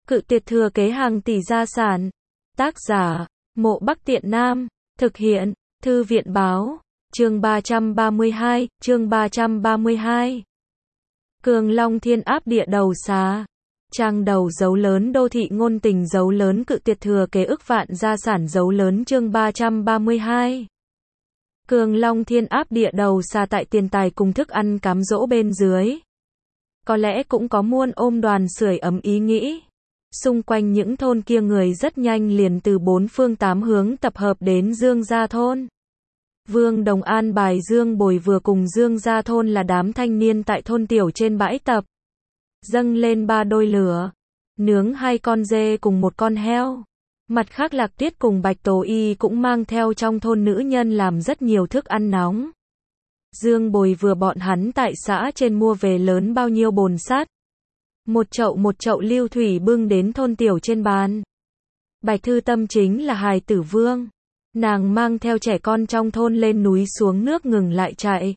Cự tuyệt thừa kế hàng tỷ gia sản. Tác giả, Mộ Bắc Tiện Nam. Thực hiện, Thư viện báo. Chương 332. Cường Long thiên áp địa đầu xá. Trang đầu dấu lớn đô thị ngôn tình dấu lớn cự tuyệt thừa kế ức vạn gia sản dấu lớn chương 332. Cường Long thiên áp địa đầu xa tại tiền tài cùng thức ăn cám dỗ bên dưới. Có lẽ cũng có muôn ôm đoàn sưởi ấm ý nghĩ. Xung quanh những thôn kia người rất nhanh liền từ bốn phương tám hướng tập hợp đến Dương Gia Thôn. Vương Đồng an bài Dương Bồi vừa cùng Dương Gia Thôn là đám thanh niên tại thôn tiểu trên bãi tập. Dâng lên 3 đôi lửa. Nướng 2 con dê cùng 1 con heo. Mặt khác Lạc Tuyết cùng Bạch Tố Y cũng mang theo trong thôn nữ nhân làm rất nhiều thức ăn nóng. Dương Bồi vừa bọn hắn tại xã trên mua về lớn bao nhiêu bồn sát. Một chậu lưu thủy bưng đến thôn tiểu trên bàn. Bạch Thư Tâm chính là hài tử vương. Nàng mang theo trẻ con trong thôn lên núi xuống nước ngừng lại chạy.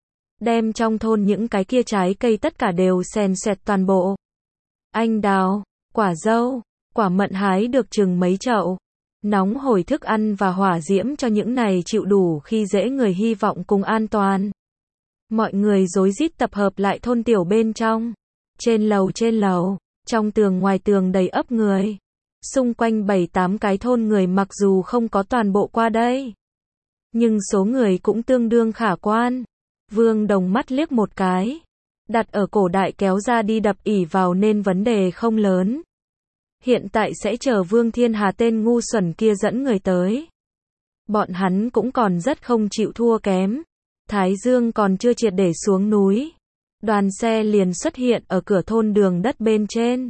Đem trong thôn những cái kia trái cây tất cả đều xèn xẹt toàn bộ. Anh đào, quả dâu, quả mận hái được chừng mấy chậu. Nóng hổi thức ăn và hỏa diễm cho những này chịu đủ khi dễ người hy vọng cùng an toàn. Mọi người rối rít tập hợp lại thôn tiểu bên trong. Trên lầu, trong tường ngoài tường đầy ấp người. Xung quanh 7-8 cái thôn người mặc dù không có toàn bộ qua đây. Nhưng số người cũng tương đương khả quan. Vương Đồng mắt liếc một cái. Đặt ở cổ đại kéo ra đi đập ỉ vào nên vấn đề không lớn. Hiện tại sẽ chờ Vương Thiên Hà tên ngu xuẩn kia dẫn người tới. Bọn hắn cũng còn rất không chịu thua kém. Thái Dương còn chưa triệt để xuống núi. Đoàn xe liền xuất hiện ở cửa thôn đường đất bên trên.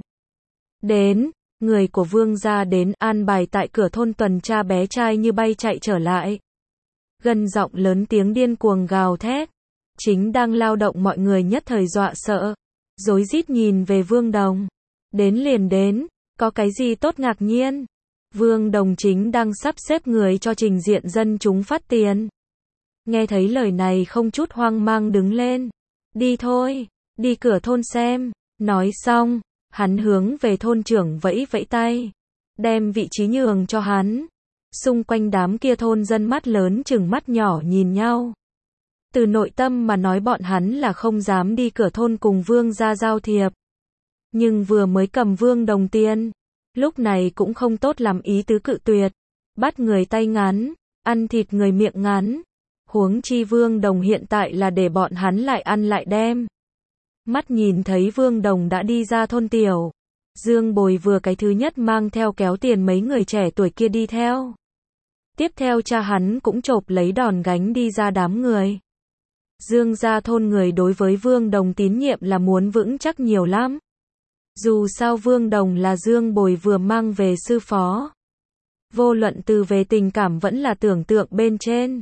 Đến, người của Vương gia đến an bài tại cửa thôn tuần tra bé trai như bay chạy trở lại. Gần giọng lớn tiếng điên cuồng gào thét. Chính đang lao động mọi người nhất thời dọa sợ. Rối rít nhìn về Vương Đồng. Đến liền đến, có cái gì tốt ngạc nhiên. Vương Đồng chính đang sắp xếp người cho trình diện dân chúng phát tiền. Nghe thấy lời này không chút hoang mang đứng lên. Đi thôi, đi cửa thôn xem. Nói xong, hắn hướng về thôn trưởng vẫy vẫy tay. Đem vị trí nhường cho hắn. Xung quanh đám kia thôn dân mắt lớn chừng mắt nhỏ nhìn nhau. Từ nội tâm mà nói bọn hắn là không dám đi cửa thôn cùng Vương gia giao thiệp. Nhưng vừa mới cầm Vương Đồng tiền. Lúc này cũng không tốt làm ý tứ cự tuyệt. Bắt người tay ngắn, ăn thịt người miệng ngắn. Huống chi Vương Đồng hiện tại là để bọn hắn lại ăn lại đem. Mắt nhìn thấy Vương Đồng đã đi ra thôn tiểu. Dương Bồi vừa cái thứ nhất mang theo kéo tiền mấy người trẻ tuổi kia đi theo. Tiếp theo cha hắn cũng chộp lấy đòn gánh đi ra đám người. Dương gia thôn người đối với Vương Đồng tín nhiệm là muốn vững chắc nhiều lắm. Dù sao Vương Đồng là Dương Bồi vừa mang về sư phó. Vô luận từ về tình cảm vẫn là tưởng tượng bên trên.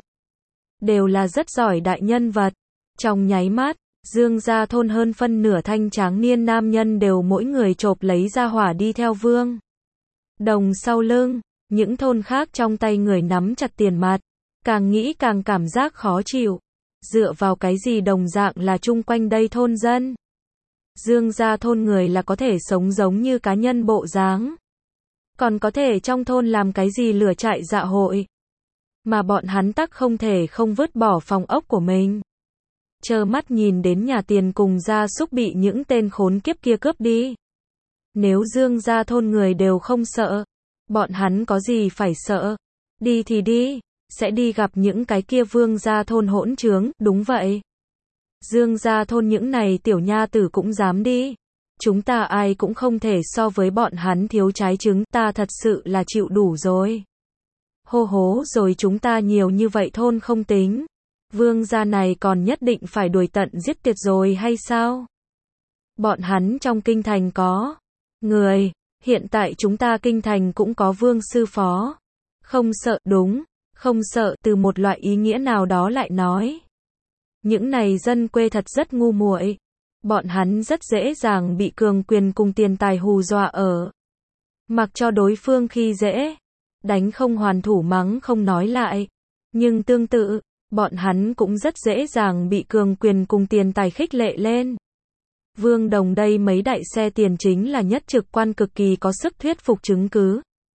Đều là rất giỏi đại nhân vật. Trong nháy mắt, Dương gia thôn hơn phân nửa thanh tráng niên nam nhân đều mỗi người chộp lấy ra hỏa đi theo Vương Đồng sau lưng. Những thôn khác trong tay người nắm chặt tiền mặt. Càng nghĩ càng cảm giác khó chịu. Dựa vào cái gì đồng dạng là chung quanh đây thôn dân. Dương gia thôn người là có thể sống giống như cá nhân bộ dáng. Còn có thể trong thôn làm cái gì lửa trại dạ hội. Mà bọn hắn tắc không thể không vứt bỏ phòng ốc của mình. Chờ mắt nhìn đến nhà tiền cùng gia súc bị những tên khốn kiếp kia cướp đi. Nếu Dương gia thôn người đều không sợ. Bọn hắn có gì phải sợ. Đi thì đi. Sẽ đi gặp những cái kia Vương gia thôn hỗn trướng, đúng vậy. Dương gia thôn những này tiểu nha tử cũng dám đi. Chúng ta ai cũng không thể so với bọn hắn thiếu trái trứng, ta thật sự là chịu đủ rồi. Hô hố rồi chúng ta nhiều như vậy thôn không tính. Vương gia này còn nhất định phải đuổi tận giết tuyệt rồi hay sao? Bọn hắn trong kinh thành có người, hiện tại chúng ta kinh thành cũng có Vương sư phó. Không sợ đúng. Không sợ từ một loại ý nghĩa nào đó lại nói. Những này dân quê thật rất ngu muội. Bọn hắn rất dễ dàng bị cường quyền cùng tiền tài hù dọa ở. Mặc cho đối phương khi dễ. Đánh không hoàn thủ mắng không nói lại. Nhưng tương tự, bọn hắn cũng rất dễ dàng bị cường quyền cùng tiền tài khích lệ lên. Vương Đồng đây mấy đại xe tiền chính là nhất trực quan cực kỳ có sức thuyết phục chứng cứ.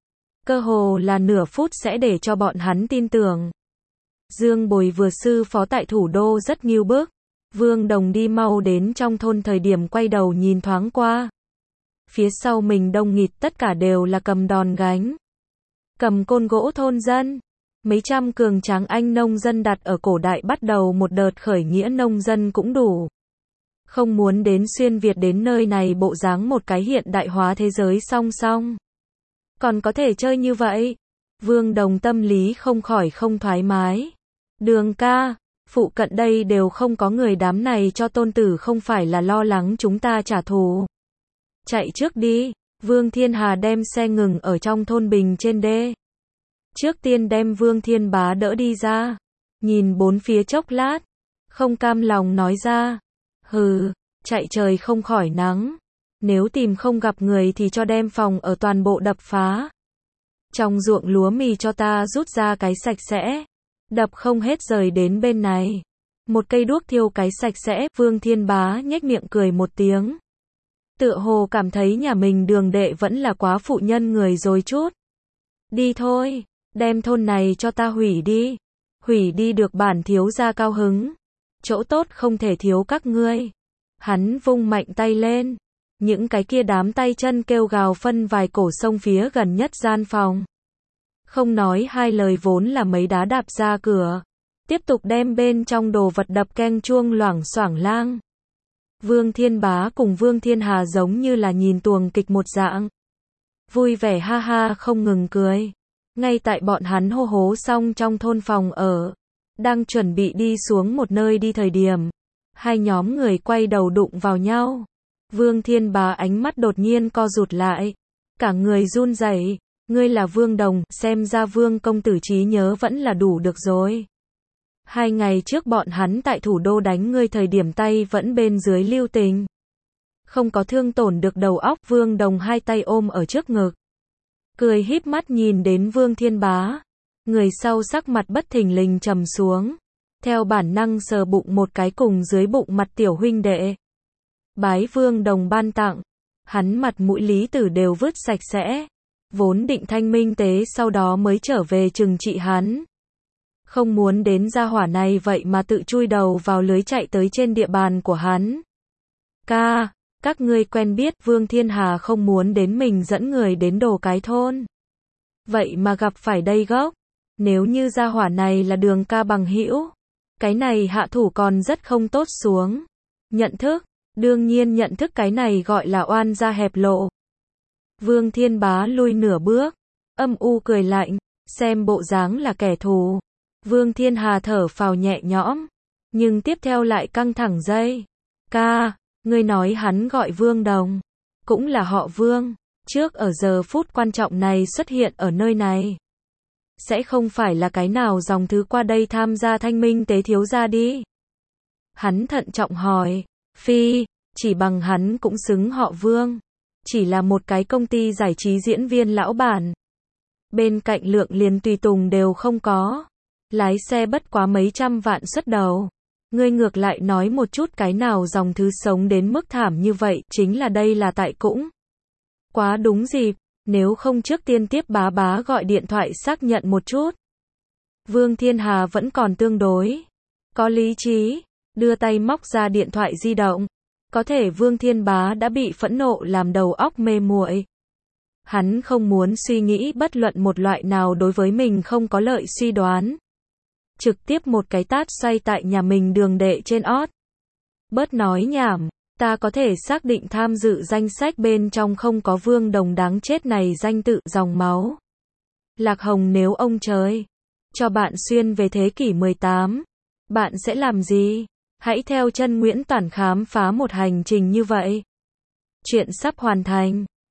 Cơ hồ là nửa phút sẽ để cho bọn hắn tin tưởng. Dương Bồi vừa sư phó tại thủ đô rất nghiêu bức. Vương Đồng đi mau đến trong thôn thời điểm quay đầu nhìn thoáng qua. Phía sau mình đông nghịt tất cả đều là cầm đòn gánh. Cầm côn gỗ thôn dân. Mấy trăm cường tráng anh nông dân đặt ở cổ đại bắt đầu một đợt khởi nghĩa nông dân cũng đủ. Không muốn đến xuyên Việt đến nơi này bộ dáng một cái hiện đại hóa thế giới song song. Còn có thể chơi như vậy. Vương Đồng tâm lý không khỏi không thoải mái. Đường ca, phụ cận đây đều không có người, đám này cho tôn tử không phải là lo lắng chúng ta trả thù. Chạy trước đi. Vương Thiên Hà đem xe ngừng ở trong thôn bình trên đê. Trước tiên đem Vương Thiên Bá đỡ đi ra. Nhìn bốn phía chốc lát. Không cam lòng nói ra. Hừ, chạy trời không khỏi nắng. Nếu tìm không gặp người thì cho đem phòng ở toàn bộ đập phá. Trong ruộng lúa mì cho ta rút ra cái sạch sẽ. Đập không hết rời đến bên này. Một cây đuốc thiêu cái sạch sẽ. Vương Thiên Bá nhếch miệng cười một tiếng. Tựa hồ cảm thấy nhà mình Đường đệ vẫn là quá phụ nhân người rồi chút. Đi thôi, đem thôn này cho ta hủy đi. Hủy đi được bản thiếu gia cao hứng. Chỗ tốt không thể thiếu các ngươi. Hắn vung mạnh tay lên. Những cái kia đám tay chân kêu gào phân vài cổ sông phía gần nhất gian phòng. Không nói hai lời vốn là mấy đá đạp ra cửa. Tiếp tục đem bên trong đồ vật đập keng chuông loảng xoảng lang. Vương Thiên Bá cùng Vương Thiên Hà giống như là nhìn tuồng kịch một dạng. Vui vẻ ha ha không ngừng cười. Ngay tại bọn hắn hô hố xong trong thôn phòng ở. Đang chuẩn bị đi xuống một nơi đi thời điểm. Hai nhóm người quay đầu đụng vào nhau. Vương Thiên Bá ánh mắt đột nhiên co rụt lại. Cả người run rẩy. Ngươi là Vương Đồng, xem ra Vương công tử trí nhớ vẫn là đủ được rồi. 2 ngày trước bọn hắn tại thủ đô đánh ngươi thời điểm tay vẫn bên dưới lưu tình. Không có thương tổn được đầu óc. Vương Đồng hai tay ôm ở trước ngực. Cười híp mắt nhìn đến Vương Thiên Bá. Người sau sắc mặt bất thình lình trầm xuống. Theo bản năng sờ bụng một cái cùng dưới bụng mặt tiểu huynh đệ. Bái Vương Đồng ban tặng. Hắn mặt mũi lý tử đều vứt sạch sẽ. Vốn định thanh minh tế sau đó mới trở về trừng trị hắn. Không muốn đến gia hỏa này vậy mà tự chui đầu vào lưới chạy tới trên địa bàn của hắn. Ca, các ngươi quen biết. Vương Thiên Hà không muốn đến mình dẫn người đến đồ cái thôn. Vậy mà gặp phải đây gốc. Nếu như gia hỏa này là Đường ca bằng hữu, cái này hạ thủ còn rất không tốt xuống. Nhận thức, đương nhiên nhận thức, cái này gọi là oan gia hẹp lộ. Vương Thiên Bá lui nửa bước, âm u cười lạnh, xem bộ dáng là kẻ thù. Vương Thiên Hà thở phào nhẹ nhõm, nhưng tiếp theo lại căng thẳng dây. Ca, ngươi nói hắn gọi Vương Đồng, cũng là họ Vương, trước ở giờ phút quan trọng này xuất hiện ở nơi này. Sẽ không phải là cái nào dòng thứ qua đây tham gia thanh minh tế thiếu gia đi. Hắn thận trọng hỏi, phi, chỉ bằng hắn cũng xứng họ Vương. Chỉ là một cái công ty giải trí diễn viên lão bản. Bên cạnh lượng liền tùy tùng đều không có. Lái xe bất quá mấy trăm vạn xuất đầu. Ngươi ngược lại nói một chút cái nào dòng thứ sống đến mức thảm như vậy, chính là đây là tại cũng. Quá đúng dịp, nếu không trước tiên tiếp bá bá gọi điện thoại xác nhận một chút. Vương Thiên Hà vẫn còn tương đối có lý trí, đưa tay móc ra điện thoại di động. Có thể Vương Thiên Bá đã bị phẫn nộ làm đầu óc mê muội. Hắn không muốn suy nghĩ bất luận một loại nào đối với mình không có lợi suy đoán. Trực tiếp một cái tát xoay tại nhà mình Đường đệ trên ót. Bớt nói nhảm, ta có thể xác định tham dự danh sách bên trong không có Vương Đồng đáng chết này danh tự dòng máu. Lạc Hồng, nếu ông trời cho bạn xuyên về thế kỷ 18, bạn sẽ làm gì? Hãy theo chân Nguyễn Toản khám phá một hành trình như vậy. Chuyện sắp hoàn thành.